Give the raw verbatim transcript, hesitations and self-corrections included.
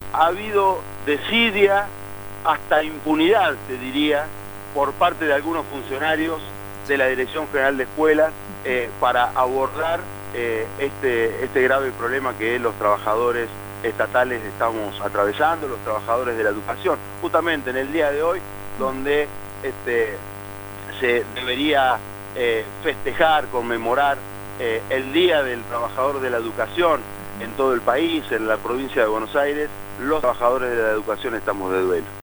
ha habido desidia, hasta impunidad, te diría, por parte de algunos funcionarios de la Dirección General de Escuelas eh, para abordar eh, este, este grave problema que los trabajadores estatales estamos atravesando, los trabajadores de la educación, justamente en el día de hoy, donde este, se debería eh, festejar, conmemorar eh, el Día del Trabajador de la Educación en todo el país, en la provincia de Buenos Aires. Los trabajadores de la educación estamos de duelo.